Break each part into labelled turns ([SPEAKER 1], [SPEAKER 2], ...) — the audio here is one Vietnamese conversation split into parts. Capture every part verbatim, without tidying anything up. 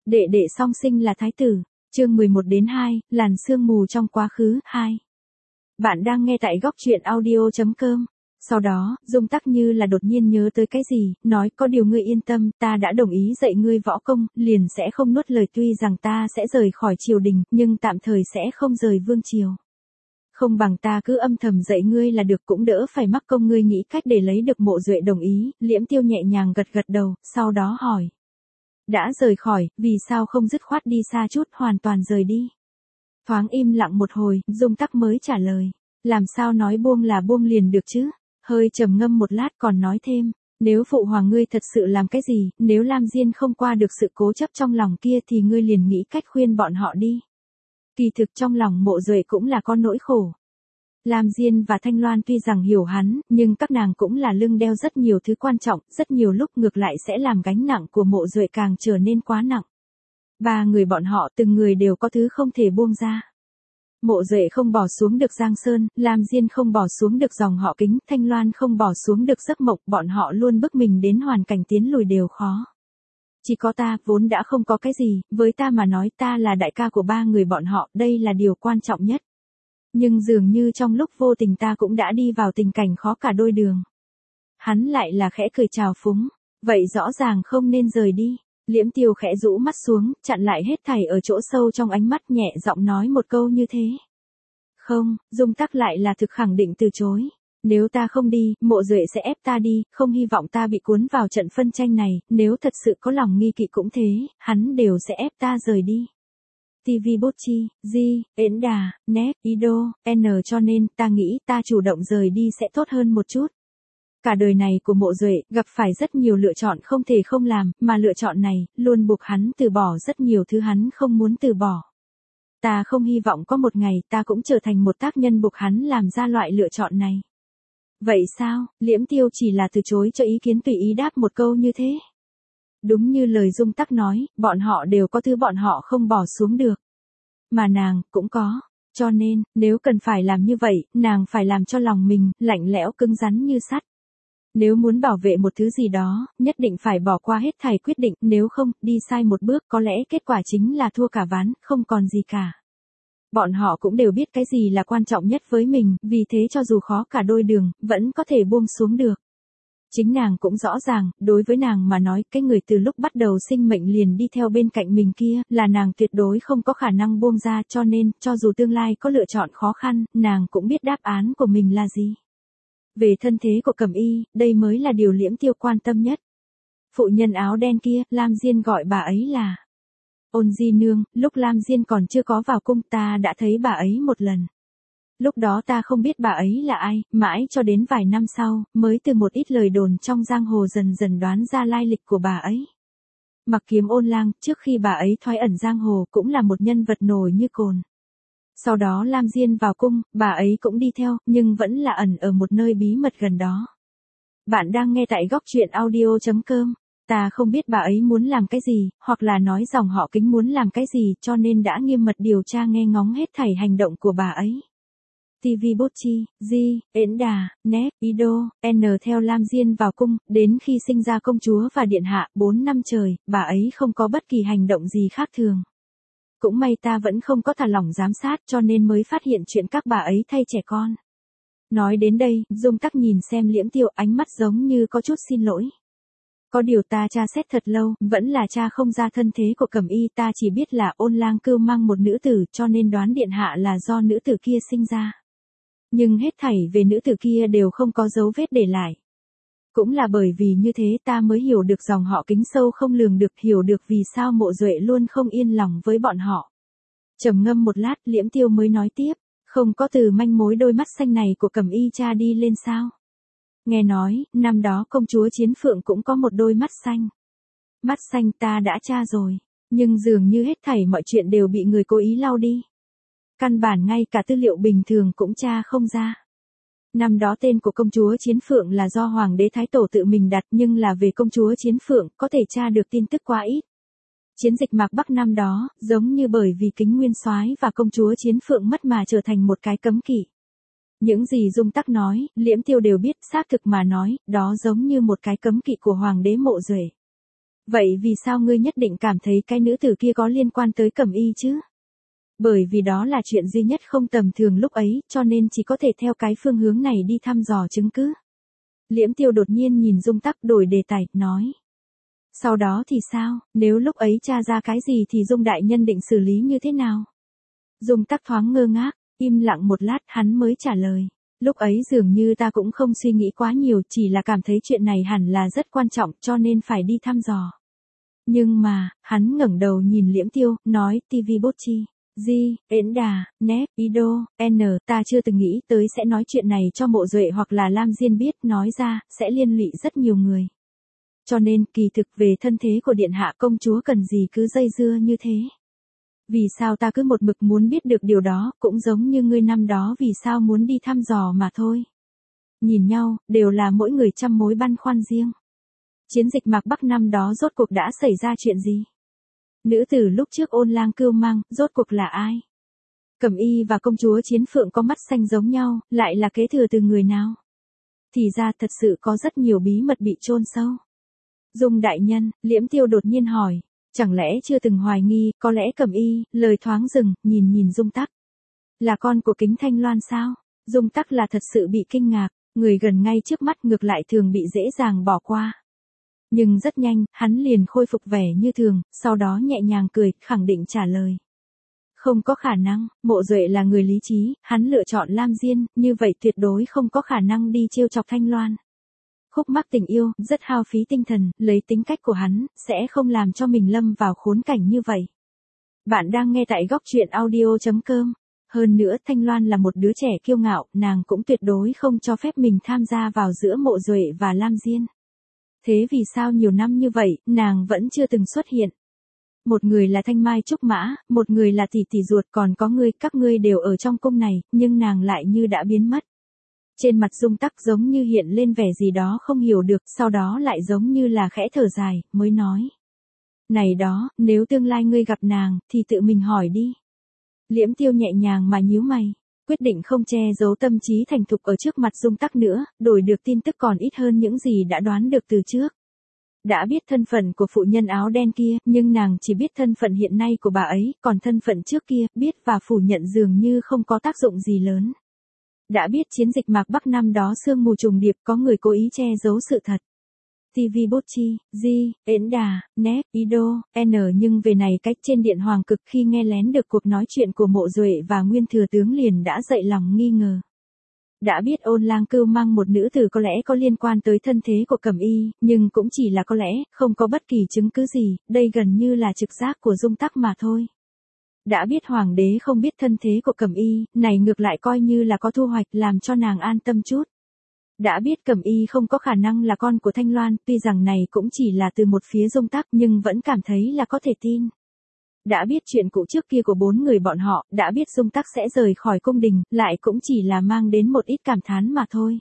[SPEAKER 1] Đệ đệ song sinh là thái tử. Chương mười một đến hai, làn sương mù trong quá khứ, hai. Bạn đang nghe tại góc truyện audio chấm com. Sau đó, Dung Tắc như là đột nhiên nhớ tới cái gì, nói có điều ngươi yên tâm, ta đã đồng ý dạy ngươi võ công, liền sẽ không nuốt lời, tuy rằng ta sẽ rời khỏi triều đình, nhưng tạm thời sẽ không rời vương triều. Không bằng ta cứ âm thầm dạy ngươi là được, cũng đỡ phải mắc công ngươi nghĩ cách để lấy được Mộ Duệ đồng ý. Liễm Tiêu nhẹ nhàng gật gật đầu, sau đó hỏi. Đã rời khỏi, vì sao không dứt khoát đi xa chút, hoàn toàn rời đi? Thoáng im lặng một hồi, Dung Tắc mới trả lời. Làm sao nói buông là buông liền được chứ? Hơi trầm ngâm một lát còn nói thêm. Nếu phụ hoàng ngươi thật sự làm cái gì, nếu Lam Diên không qua được sự cố chấp trong lòng kia thì ngươi liền nghĩ cách khuyên bọn họ đi. Kỳ thực trong lòng Mộ Duệ cũng là có nỗi khổ. Lam Diên và Thanh Loan tuy rằng hiểu hắn, nhưng các nàng cũng là lưng đeo rất nhiều thứ quan trọng, rất nhiều lúc ngược lại sẽ làm gánh nặng của Mộ Duệ càng trở nên quá nặng. Ba người bọn họ từng người đều có thứ không thể buông ra. Mộ Duệ không bỏ xuống được Giang Sơn, Lam Diên không bỏ xuống được dòng họ Kính, Thanh Loan không bỏ xuống được giấc mộng, bọn họ luôn bức mình đến hoàn cảnh tiến lùi đều khó. Chỉ có ta, vốn đã không có cái gì, với ta mà nói ta là đại ca của ba người bọn họ, đây là điều quan trọng nhất. Nhưng dường như trong lúc vô tình ta cũng đã đi vào tình cảnh khó cả đôi đường. Hắn lại là khẽ cười chào phúng, vậy rõ ràng không nên rời đi. Liễm Tiêu khẽ rũ mắt xuống, chặn lại hết thảy ở chỗ sâu trong ánh mắt, nhẹ giọng nói một câu như thế. Không, Dung Tắc lại là thực khẳng định từ chối. Nếu ta không đi, Mộ Duệ sẽ ép ta đi, không hy vọng ta bị cuốn vào trận phân tranh này, nếu thật sự có lòng nghi kỵ cũng thế, hắn đều sẽ ép ta rời đi. ti vi Bocchi, Di, Yến Đà, Net, Ido, N cho nên ta nghĩ ta chủ động rời đi sẽ tốt hơn một chút. Cả đời này của Mộ Duệ gặp phải rất nhiều lựa chọn không thể không làm, mà lựa chọn này luôn buộc hắn từ bỏ rất nhiều thứ hắn không muốn từ bỏ. Ta không hy vọng có một ngày ta cũng trở thành một tác nhân buộc hắn làm ra loại lựa chọn này. Vậy sao? Liễm Tiêu chỉ là từ chối cho ý kiến, tùy ý đáp một câu như thế. Đúng như lời Dung Tắc nói, bọn họ đều có thứ bọn họ không bỏ xuống được. Mà nàng, cũng có. Cho nên, nếu cần phải làm như vậy, nàng phải làm cho lòng mình, lạnh lẽo cứng rắn như sắt. Nếu muốn bảo vệ một thứ gì đó, nhất định phải bỏ qua hết thảy quyết định, nếu không, đi sai một bước, có lẽ kết quả chính là thua cả ván, không còn gì cả. Bọn họ cũng đều biết cái gì là quan trọng nhất với mình, vì thế cho dù khó cả đôi đường, vẫn có thể buông xuống được. Chính nàng cũng rõ ràng, đối với nàng mà nói, cái người từ lúc bắt đầu sinh mệnh liền đi theo bên cạnh mình kia, là nàng tuyệt đối không có khả năng buông ra, cho nên, cho dù tương lai có lựa chọn khó khăn, nàng cũng biết đáp án của mình là gì. Về thân thế của Cẩm Y, đây mới là điều Liễm Tiêu quan tâm nhất. Phụ nhân áo đen kia, Lam Diên gọi bà ấy là Ôn Di Nương, lúc Lam Diên còn chưa có vào cung ta đã thấy bà ấy một lần. Lúc đó ta không biết bà ấy là ai, mãi cho đến vài năm sau, mới từ một ít lời đồn trong giang hồ dần dần đoán ra lai lịch của bà ấy. Mặc Kiếm Ôn Lang, trước khi bà ấy thoái ẩn giang hồ, cũng là một nhân vật nổi như cồn. Sau đó Lam Diên vào cung, bà ấy cũng đi theo, nhưng vẫn là ẩn ở một nơi bí mật gần đó. Bạn đang nghe tại góc truyện audio chấm com. Ta không biết bà ấy muốn làm cái gì, hoặc là nói dòng họ Kính muốn làm cái gì, cho nên đã nghiêm mật điều tra nghe ngóng hết thảy hành động của bà ấy. ti vi Bocchi, Di, Yến Đà, Net, Ido, N theo Lam Diên vào cung, đến khi sinh ra công chúa và điện hạ, bốn năm trời, bà ấy không có bất kỳ hành động gì khác thường. Cũng may ta vẫn không có thả lỏng giám sát, cho nên mới phát hiện chuyện các bà ấy thay trẻ con. Nói đến đây, Dung Tắc nhìn xem Liễm Tiêu, ánh mắt giống như có chút xin lỗi. Có điều ta tra xét thật lâu, vẫn là tra không ra thân thế của Cẩm Y, ta chỉ biết là Ôn Lang cưu mang một nữ tử, cho nên đoán điện hạ là do nữ tử kia sinh ra. Nhưng hết thảy về nữ tử kia đều không có dấu vết để lại. Cũng là bởi vì như thế ta mới hiểu được dòng họ Kính sâu không lường được, hiểu được vì sao Mộ Duệ luôn không yên lòng với bọn họ. Trầm ngâm một lát, Liễm Tiêu mới nói tiếp, không có từ manh mối đôi mắt xanh này của Cẩm Y tra đi lên sao? Nghe nói, năm đó công chúa Chiến Phượng cũng có một đôi mắt xanh. Mắt xanh ta đã tra rồi, nhưng dường như hết thảy mọi chuyện đều bị người cố ý lau đi. Căn bản ngay cả tư liệu bình thường cũng tra không ra. Năm đó tên của công chúa Chiến Phượng là do Hoàng đế Thái Tổ tự mình đặt, nhưng là về công chúa Chiến Phượng, có thể tra được tin tức quá ít. Chiến dịch Mạc Bắc năm đó, giống như bởi vì Kính Nguyên Soái và công chúa Chiến Phượng mất mà trở thành một cái cấm kỵ. Những gì Dung Tắc nói, Liễm Tiêu đều biết, xác thực mà nói, đó giống như một cái cấm kỵ của Hoàng đế Mộ Duệ. Vậy vì sao ngươi nhất định cảm thấy cái nữ tử kia có liên quan tới Cẩm Y chứ? Bởi vì đó là chuyện duy nhất không tầm thường lúc ấy, cho nên chỉ có thể theo cái phương hướng này đi thăm dò chứng cứ. Liễm Tiêu đột nhiên nhìn Dung Tắc đổi đề tài, nói. Sau đó thì sao, nếu lúc ấy tra ra cái gì thì Dung đại nhân định xử lý như thế nào? Dung Tắc thoáng ngơ ngác, im lặng một lát hắn mới trả lời. Lúc ấy dường như ta cũng không suy nghĩ quá nhiều, chỉ là cảm thấy chuyện này hẳn là rất quan trọng cho nên phải đi thăm dò. Nhưng mà, hắn ngẩng đầu nhìn Liễm Tiêu, nói, ti vi bốt chi, di, ễn đà, nép, ido, n, ta chưa từng nghĩ tới sẽ nói chuyện này cho Mộ Duệ hoặc là Lam Diên biết, nói ra, sẽ liên lụy rất nhiều người. Cho nên, kỳ thực về thân thế của Điện Hạ công chúa cần gì cứ dây dưa như thế. Vì sao ta cứ một mực muốn biết được điều đó, cũng giống như ngươi năm đó vì sao muốn đi thăm dò mà thôi. Nhìn nhau, đều là mỗi người trăm mối băn khoăn riêng. Chiến dịch Mạc Bắc năm đó rốt cuộc đã xảy ra chuyện gì? Nữ tử lúc trước Ôn Lang Cưu Mang, rốt cuộc là ai? Cẩm Y và công chúa Chiến Phượng có mắt xanh giống nhau, lại là kế thừa từ người nào? Thì ra thật sự có rất nhiều bí mật bị chôn sâu. Dung đại nhân, Liễm Tiêu đột nhiên hỏi, chẳng lẽ chưa từng hoài nghi, có lẽ Cẩm Y, lời thoáng dừng, nhìn nhìn Dung Tắc. Là con của Kính Thanh Loan sao? Dung Tắc là thật sự bị kinh ngạc, người gần ngay trước mắt ngược lại thường bị dễ dàng bỏ qua. Nhưng rất nhanh, hắn liền khôi phục vẻ như thường, sau đó nhẹ nhàng cười, khẳng định trả lời. Không có khả năng, Mộ Duệ là người lý trí, hắn lựa chọn Lam Diên, như vậy tuyệt đối không có khả năng đi trêu chọc Thanh Loan. Khúc mắc tình yêu, rất hao phí tinh thần, lấy tính cách của hắn, sẽ không làm cho mình lâm vào khốn cảnh như vậy. Bạn đang nghe tại góc truyện audio chấm com. Hơn nữa Thanh Loan là một đứa trẻ kiêu ngạo, nàng cũng tuyệt đối không cho phép mình tham gia vào giữa Mộ Duệ và Lam Diên. Thế vì sao nhiều năm như vậy, nàng vẫn chưa từng xuất hiện? Một người là Thanh Mai Trúc Mã, một người là tỷ tỷ ruột, còn có ngươi, các ngươi đều ở trong cung này, nhưng nàng lại như đã biến mất. Trên mặt Dung Tắc giống như hiện lên vẻ gì đó không hiểu được, sau đó lại giống như là khẽ thở dài, mới nói. Này đó, nếu tương lai ngươi gặp nàng, thì tự mình hỏi đi. Liễm Tiêu nhẹ nhàng mà nhíu mày, quyết định không che giấu tâm trí thành thục ở trước mặt Dung Tắc nữa, đổi được tin tức còn ít hơn những gì đã đoán được từ trước. Đã biết thân phận của phụ nhân áo đen kia, nhưng nàng chỉ biết thân phận hiện nay của bà ấy, còn thân phận trước kia, biết và phủ nhận dường như không có tác dụng gì lớn. Đã biết chiến dịch Mạc Bắc năm đó sương mù trùng điệp, có người cố ý che giấu sự thật. ti vi bốt chi, di, ễn đà, nép, ido, n nhưng về này cách trên điện hoàng cực khi nghe lén được cuộc nói chuyện của Mộ Duệ và Nguyên thừa tướng liền đã dậy lòng nghi ngờ. Đã biết Ôn Lang Cưu Mang một nữ tử có lẽ có liên quan tới thân thế của Cẩm Y, nhưng cũng chỉ là có lẽ, không có bất kỳ chứng cứ gì, đây gần như là trực giác của Dung Tắc mà thôi. Đã biết hoàng đế không biết thân thế của Cẩm Y, này ngược lại coi như là có thu hoạch làm cho nàng an tâm chút. Đã biết Cẩm Y không có khả năng là con của Thanh Loan, tuy rằng này cũng chỉ là từ một phía Dung Tắc nhưng vẫn cảm thấy là có thể tin. Đã biết chuyện cũ trước kia của bốn người bọn họ, đã biết Dung Tắc sẽ rời khỏi cung đình, lại cũng chỉ là mang đến một ít cảm thán mà thôi.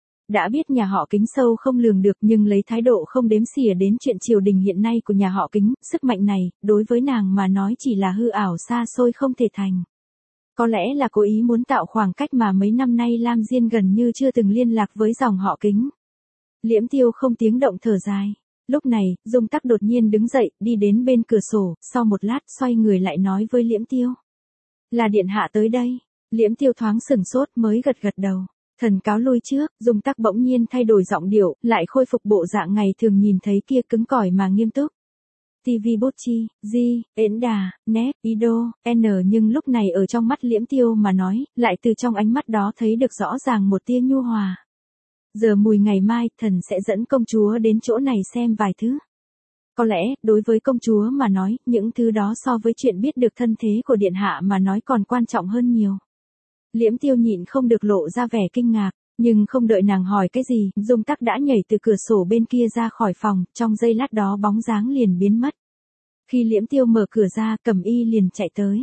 [SPEAKER 1] Đã biết nhà họ Kính sâu không lường được nhưng lấy thái độ không đếm xỉa đến chuyện triều đình hiện nay của nhà họ Kính, sức mạnh này, đối với nàng mà nói chỉ là hư ảo xa xôi không thể thành. Có lẽ là cố ý muốn tạo khoảng cách mà mấy năm nay Lam Diên gần như chưa từng liên lạc với dòng họ Kính. Liễm Tiêu không tiếng động thở dài. Lúc này, Dung Tắc đột nhiên đứng dậy, đi đến bên cửa sổ, sau một lát xoay người lại nói với Liễm Tiêu. Là điện hạ tới đây. Liễm Tiêu thoáng sừng sốt mới gật gật đầu. Thần cáo lui trước, Dung Tắc bỗng nhiên thay đổi giọng điệu, lại khôi phục bộ dạng ngày thường nhìn thấy kia cứng cỏi mà nghiêm túc. ti vi bốt chi, di, ễn đà, nép, ido, n nhưng lúc này ở trong mắt Liễm Tiêu mà nói, lại từ trong ánh mắt đó thấy được rõ ràng một tia nhu hòa. Giờ mùi ngày mai, thần sẽ dẫn công chúa đến chỗ này xem vài thứ. Có lẽ, đối với công chúa mà nói, những thứ đó so với chuyện biết được thân thế của điện hạ mà nói còn quan trọng hơn nhiều. Liễm Tiêu nhịn không được lộ ra vẻ kinh ngạc, nhưng không đợi nàng hỏi cái gì, Dung Tắc đã nhảy từ cửa sổ bên kia ra khỏi phòng, trong giây lát đó bóng dáng liền biến mất. Khi Liễm Tiêu mở cửa ra, Cẩm Y liền chạy tới.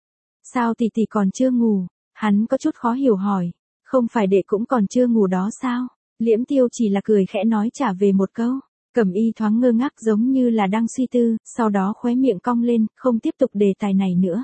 [SPEAKER 1] Sao tỷ tỷ còn chưa ngủ? Hắn có chút khó hiểu hỏi. Không phải đệ cũng còn chưa ngủ đó sao? Liễm Tiêu chỉ là cười khẽ nói trả về một câu. Cẩm Y thoáng ngơ ngác giống như là đang suy tư, sau đó khóe miệng cong lên, không tiếp tục đề tài này nữa.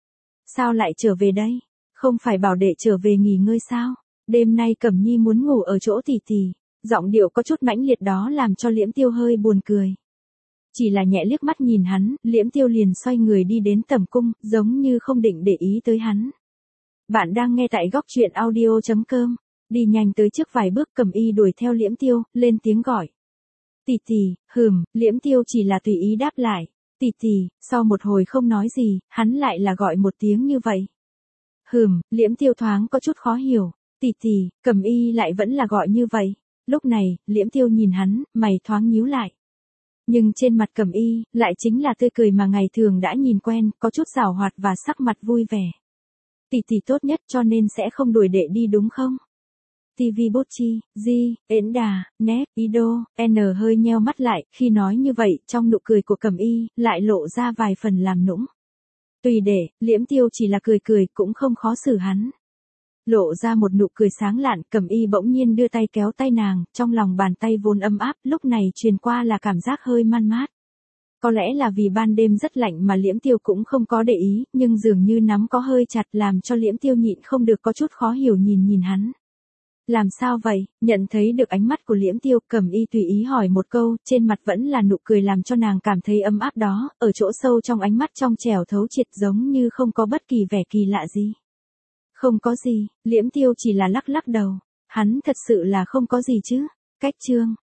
[SPEAKER 1] Sao lại trở về đây? Không phải bảo đệ trở về nghỉ ngơi sao? Đêm nay Cẩm Nhi muốn ngủ ở chỗ tỷ tỷ. Giọng điệu có chút mãnh liệt đó làm cho Liễm Tiêu hơi buồn cười. Chỉ là nhẹ liếc mắt nhìn hắn, Liễm Tiêu liền xoay người đi đến tầm cung, giống như không định để ý tới hắn. Bạn đang nghe tại góc truyện audio.com. Đi nhanh tới trước vài bước, Cẩm Y đuổi theo Liễm Tiêu, lên tiếng gọi. Tỷ tỷ, hừm, Liễm Tiêu chỉ là tùy ý đáp lại. Tỷ tỷ, sau một hồi không nói gì, hắn lại là gọi một tiếng như vậy. Hừm, Liễm Tiêu thoáng có chút khó hiểu. Tỷ tỷ, Cẩm Y lại vẫn là gọi như vậy. Lúc này, Liễm Tiêu nhìn hắn, mày thoáng nhíu lại. Nhưng trên mặt Cẩm Y, lại chính là tươi cười mà ngày thường đã nhìn quen, có chút giảo hoạt và sắc mặt vui vẻ. Tỷ tỷ tốt nhất cho nên sẽ không đuổi đệ đi đúng không? ti vi Bocchi, Di, Yến Đà, Nép, Ido, N hơi nheo mắt lại, khi nói như vậy, trong nụ cười của Cẩm Y, lại lộ ra vài phần làm nũng. Tùy để, Liễm Tiêu chỉ là cười cười, cũng không khó xử hắn. Lộ ra một nụ cười sáng lạn, Cẩm Y bỗng nhiên đưa tay kéo tay nàng, trong lòng bàn tay vốn ấm áp, lúc này truyền qua là cảm giác hơi man mát. Có lẽ là vì ban đêm rất lạnh mà Liễm Tiêu cũng không có để ý, nhưng dường như nắm có hơi chặt làm cho Liễm Tiêu nhịn không được có chút khó hiểu nhìn nhìn hắn. Làm sao vậy? Nhận thấy được ánh mắt của Liễm Tiêu, Cẩm Y tùy ý hỏi một câu, trên mặt vẫn là nụ cười làm cho nàng cảm thấy ấm áp đó, ở chỗ sâu trong ánh mắt trong trẻo thấu triệt giống như không có bất kỳ vẻ kỳ lạ gì. Không có gì, Liễm Tiêu chỉ là lắc lắc đầu. Hắn thật sự là không có gì chứ. Cách chương.